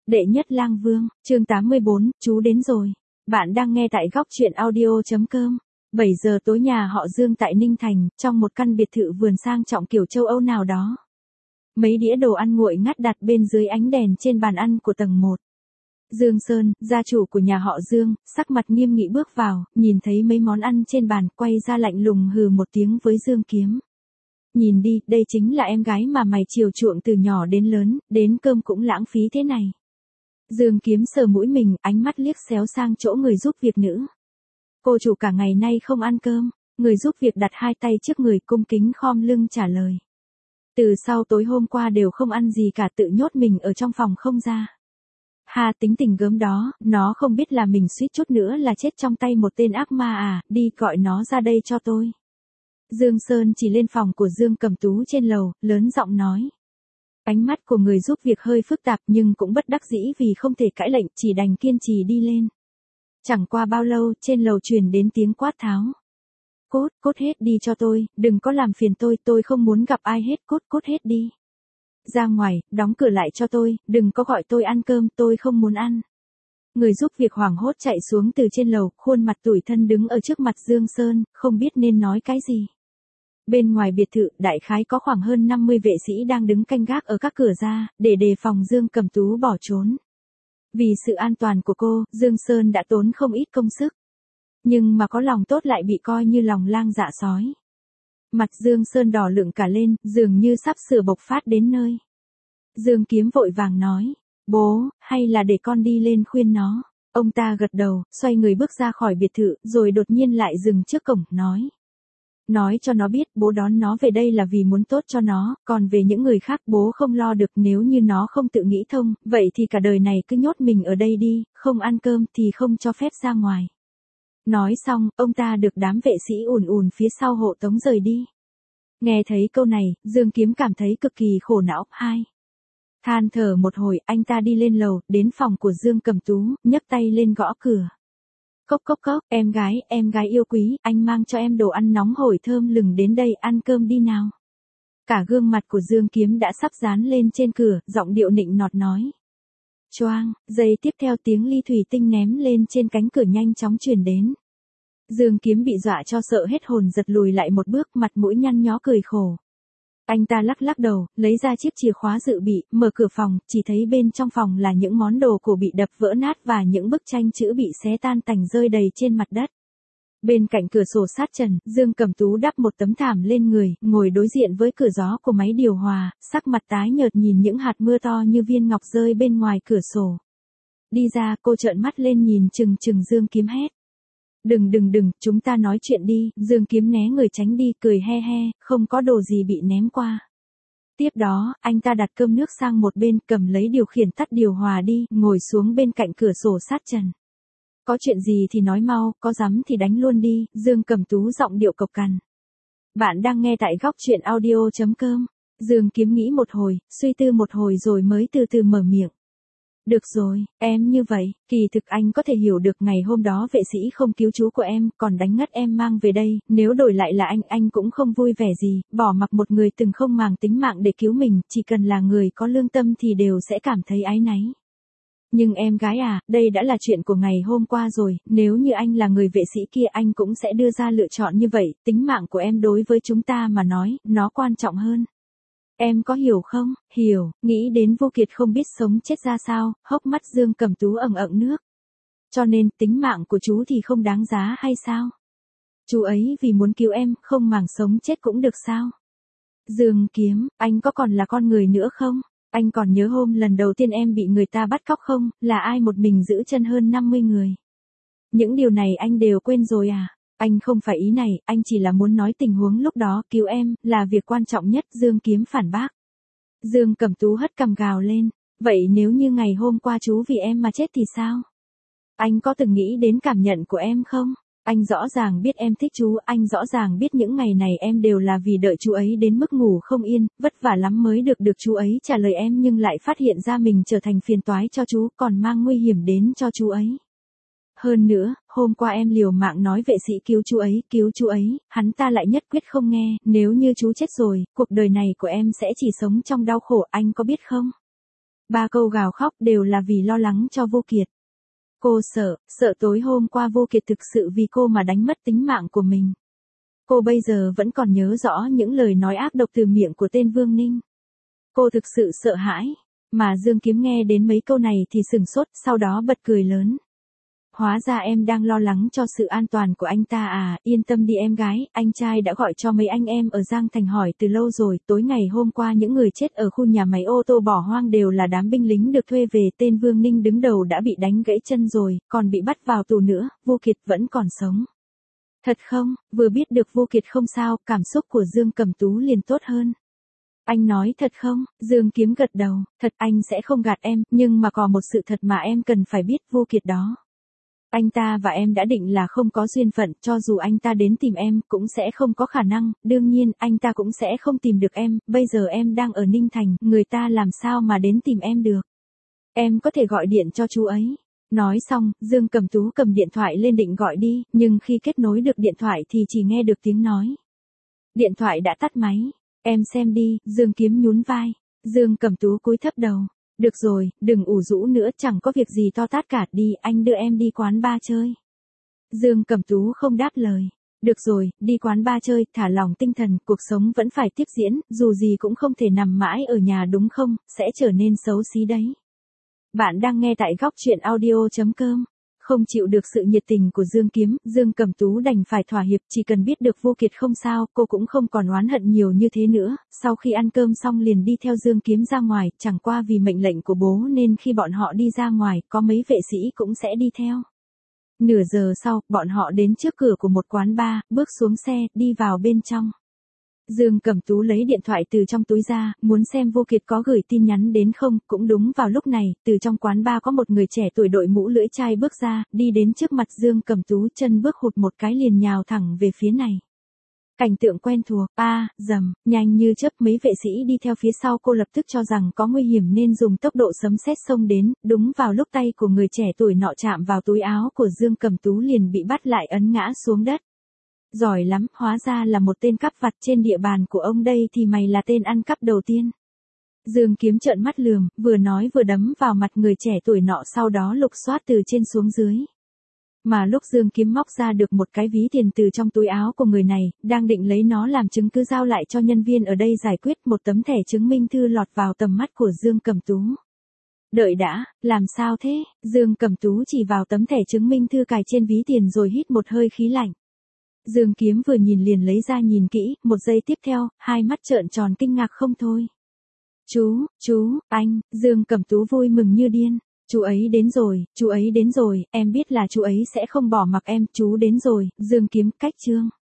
Đệ nhất lang vương, chương 84, chú đến rồi. Bạn đang nghe tại góc truyện audio.com. 7 giờ tối nhà họ Dương tại Ninh Thành, trong một căn biệt thự vườn sang trọng kiểu châu Âu nào đó. Mấy đĩa đồ ăn nguội ngắt đặt bên dưới ánh đèn trên bàn ăn của tầng 1. Dương Sơn, gia chủ của nhà họ Dương, sắc mặt nghiêm nghị bước vào, nhìn thấy mấy món ăn trên bàn, quay ra lạnh lùng hừ một tiếng với Dương Kiếm. Nhìn đi, đây chính là em gái mà mày chiều chuộng từ nhỏ đến lớn, đến cơm cũng lãng phí thế này. Dương Kiếm sờ mũi mình, ánh mắt liếc xéo sang chỗ người giúp việc nữ. Cô chủ cả ngày nay không ăn cơm, người giúp việc đặt hai tay trước người cung kính khom lưng trả lời. Từ sau tối hôm qua đều không ăn gì cả, tự nhốt mình ở trong phòng không ra. Ha, tính tình gớm đó, nó không biết là mình suýt chút nữa là chết trong tay một tên ác ma à, đi gọi nó ra đây cho tôi. Dương Sơn chỉ lên phòng của Dương Cẩm Tú trên lầu, lớn giọng nói. Ánh mắt của người giúp việc hơi phức tạp nhưng cũng bất đắc dĩ vì không thể cãi lệnh, chỉ đành kiên trì đi lên. Chẳng qua bao lâu, trên lầu truyền đến tiếng quát tháo. Cốt hết đi cho tôi, đừng có làm phiền tôi không muốn gặp ai hết, cốt hết đi. Ra ngoài, đóng cửa lại cho tôi, đừng có gọi tôi ăn cơm, tôi không muốn ăn. Người giúp việc hoảng hốt chạy xuống từ trên lầu, khuôn mặt tủi thân đứng ở trước mặt Dương Sơn, không biết nên nói cái gì. Bên ngoài biệt thự, đại khái có khoảng hơn 50 vệ sĩ đang đứng canh gác ở các cửa ra, để đề phòng Dương Cẩm Tú bỏ trốn. Vì sự an toàn của cô, Dương Sơn đã tốn không ít công sức. Nhưng mà có lòng tốt lại bị coi như lòng lang dạ sói. Mặt Dương Sơn đỏ lựng cả lên, dường như sắp sửa bộc phát đến nơi. Dương Kiếm vội vàng nói, bố, hay là để con đi lên khuyên nó. Ông ta gật đầu, xoay người bước ra khỏi biệt thự, rồi đột nhiên lại dừng trước cổng, nói. Nói cho nó biết bố đón nó về đây là vì muốn tốt cho nó, còn về những người khác bố không lo được, nếu như nó không tự nghĩ thông, vậy thì cả đời này cứ nhốt mình ở đây đi, không ăn cơm thì không cho phép ra ngoài. Nói xong, ông ta được đám vệ sĩ ùn phía sau hộ tống rời đi. Nghe thấy câu này, Dương Kiếm cảm thấy cực kỳ khổ não. Than thở một hồi, anh ta đi lên lầu, đến phòng của Dương Cẩm Tú, nhấc tay lên gõ cửa. Cốc, em gái yêu quý, anh mang cho em đồ ăn nóng hổi thơm lừng đến đây, ăn cơm đi nào. Cả gương mặt của Dương Kiếm đã sắp dán lên trên cửa, giọng điệu nịnh nọt nói. Choang, giây tiếp theo tiếng ly thủy tinh ném lên trên cánh cửa nhanh chóng truyền đến. Dương Kiếm bị dọa cho sợ hết hồn, giật lùi lại một bước, mặt mũi nhăn nhó cười khổ. Anh ta lắc đầu, lấy ra chiếc chìa khóa dự bị, mở cửa phòng, chỉ thấy bên trong phòng là những món đồ cổ bị đập vỡ nát và những bức tranh chữ bị xé tan tành rơi đầy trên mặt đất. Bên cạnh cửa sổ sát trần, Dương Cẩm Tú đắp một tấm thảm lên người, ngồi đối diện với cửa gió của máy điều hòa, sắc mặt tái nhợt nhìn những hạt mưa to như viên ngọc rơi bên ngoài cửa sổ. Đi ra, cô trợn mắt lên nhìn chừng Dương Kiếm hét. Đừng, chúng ta nói chuyện đi. Dương Kiếm né người tránh đi, cười he, không có đồ gì bị ném qua. Tiếp đó, anh ta đặt cơm nước sang một bên, cầm lấy điều khiển tắt điều hòa đi, ngồi xuống bên cạnh cửa sổ sát trần. Có chuyện gì thì nói mau, có dám thì đánh luôn đi. Dương Cẩm Tú giọng điệu cộc cằn. Bạn đang nghe tại góc truyện audio.com. Dương Kiếm nghĩ một hồi, suy tư một hồi rồi mới từ từ mở miệng. Được rồi, em như vậy, kỳ thực anh có thể hiểu được ngày hôm đó vệ sĩ không cứu chú của em, còn đánh ngất em mang về đây, nếu đổi lại là anh cũng không vui vẻ gì, bỏ mặc một người từng không màng tính mạng để cứu mình, chỉ cần là người có lương tâm thì đều sẽ cảm thấy áy náy. Nhưng em gái à, đây đã là chuyện của ngày hôm qua rồi, nếu như anh là người vệ sĩ kia anh cũng sẽ đưa ra lựa chọn như vậy, tính mạng của em đối với chúng ta mà nói, nó quan trọng hơn. Em có hiểu không? Hiểu, nghĩ đến Vô Kiệt không biết sống chết ra sao, hốc mắt Dương Cẩm Tú ẩn nước. Cho nên, tính mạng của chú thì không đáng giá hay sao? Chú ấy vì muốn cứu em, không màng sống chết cũng được sao? Dương Kiếm, anh có còn là con người nữa không? Anh còn nhớ hôm lần đầu tiên em bị người ta bắt cóc không? Là ai một mình giữ chân hơn 50 người? Những điều này anh đều quên rồi à? Anh không phải ý này, anh chỉ là muốn nói tình huống lúc đó cứu em, là việc quan trọng nhất. Dương Kiếm phản bác. Dương Cẩm Tú hất cằm gào lên. Vậy nếu như ngày hôm qua chú vì em mà chết thì sao? Anh có từng nghĩ đến cảm nhận của em không? Anh rõ ràng biết em thích chú, anh rõ ràng biết những ngày này em đều là vì đợi chú ấy đến mức ngủ không yên, vất vả lắm mới được chú ấy trả lời em, nhưng lại phát hiện ra mình trở thành phiền toái cho chú, còn mang nguy hiểm đến cho chú ấy. Hơn nữa, hôm qua em liều mạng nói vệ sĩ cứu chú ấy, hắn ta lại nhất quyết không nghe, nếu như chú chết rồi, cuộc đời này của em sẽ chỉ sống trong đau khổ, anh có biết không? Ba câu gào khóc đều là vì lo lắng cho Vô Kiệt. Cô sợ tối hôm qua Vô Kiệt thực sự vì cô mà đánh mất tính mạng của mình. Cô bây giờ vẫn còn nhớ rõ những lời nói ác độc từ miệng của tên Vương Ninh. Cô thực sự sợ hãi, mà Dương Kiếm nghe đến mấy câu này thì sửng sốt, sau đó bật cười lớn. Hóa ra em đang lo lắng cho sự an toàn của anh ta à, yên tâm đi em gái, anh trai đã gọi cho mấy anh em ở Giang Thành hỏi từ lâu rồi, tối ngày hôm qua những người chết ở khu nhà máy ô tô bỏ hoang đều là đám binh lính được thuê về, tên Vương Ninh đứng đầu đã bị đánh gãy chân rồi, còn bị bắt vào tù nữa, Vô Kiệt vẫn còn sống. Thật không? Vừa biết được Vô Kiệt không sao, cảm xúc của Dương Cẩm Tú liền tốt hơn. Anh nói thật không? Dương Kiếm gật đầu, thật, anh sẽ không gạt em, nhưng mà còn một sự thật mà em cần phải biết, Vô Kiệt đó. Anh ta và em đã định là không có duyên phận, cho dù anh ta đến tìm em, cũng sẽ không có khả năng, đương nhiên, anh ta cũng sẽ không tìm được em, bây giờ em đang ở Ninh Thành, người ta làm sao mà đến tìm em được. Em có thể gọi điện cho chú ấy. Nói xong, Dương Cẩm Tú cầm điện thoại lên định gọi đi, nhưng khi kết nối được điện thoại thì chỉ nghe được tiếng nói. Điện thoại đã tắt máy. Em xem đi, Dương Kiếm nhún vai. Dương Cẩm Tú cúi thấp đầu. Được rồi, đừng ủ rũ nữa, chẳng có việc gì to tát cả, đi, anh đưa em đi quán bar chơi. Dương Cẩm Tú không đáp lời. Được rồi, đi quán bar chơi, thả lỏng tinh thần, cuộc sống vẫn phải tiếp diễn, dù gì cũng không thể nằm mãi ở nhà đúng không, sẽ trở nên xấu xí đấy. Bạn đang nghe tại góc truyện audio.com. Không chịu được sự nhiệt tình của Dương Kiếm, Dương Cẩm Tú đành phải thỏa hiệp, chỉ cần biết được Vô Kiệt không sao, cô cũng không còn oán hận nhiều như thế nữa. Sau khi ăn cơm xong liền đi theo Dương Kiếm ra ngoài, chẳng qua vì mệnh lệnh của bố nên khi bọn họ đi ra ngoài, có mấy vệ sĩ cũng sẽ đi theo. Nửa giờ sau, bọn họ đến trước cửa của một quán bar, bước xuống xe, đi vào bên trong. Dương Cẩm Tú lấy điện thoại từ trong túi ra, muốn xem Vô Kiệt có gửi tin nhắn đến không, cũng đúng vào lúc này, từ trong quán bar có một người trẻ tuổi đội mũ lưỡi chai bước ra, đi đến trước mặt Dương Cẩm Tú, chân bước hụt một cái liền nhào thẳng về phía này. Cảnh tượng quen thuộc, dầm, nhanh như chớp, mấy vệ sĩ đi theo phía sau, cô lập tức cho rằng có nguy hiểm nên dùng tốc độ sấm sét xông đến, đúng vào lúc tay của người trẻ tuổi nọ chạm vào túi áo của Dương Cẩm Tú liền bị bắt lại ấn ngã xuống đất. Giỏi lắm, hóa ra là một tên cắp vặt trên địa bàn của ông đây thì mày là tên ăn cắp đầu tiên. Dương Kiếm trợn mắt lườm, vừa nói vừa đấm vào mặt người trẻ tuổi nọ, sau đó lục soát từ trên xuống dưới. Mà lúc Dương Kiếm móc ra được một cái ví tiền từ trong túi áo của người này, đang định lấy nó làm chứng cứ giao lại cho nhân viên ở đây giải quyết, một tấm thẻ chứng minh thư lọt vào tầm mắt của Dương Cẩm Tú. Đợi đã, làm sao thế? Dương Cẩm Tú chỉ vào tấm thẻ chứng minh thư cài trên ví tiền rồi hít một hơi khí lạnh. Dương Kiếm vừa nhìn liền lấy ra nhìn kỹ, một giây tiếp theo, hai mắt trợn tròn kinh ngạc không thôi. Chú, anh, Dương Cẩm Tú vui mừng như điên. Chú ấy đến rồi, em biết là chú ấy sẽ không bỏ mặc em, chú đến rồi, Dương Kiếm, cách chương.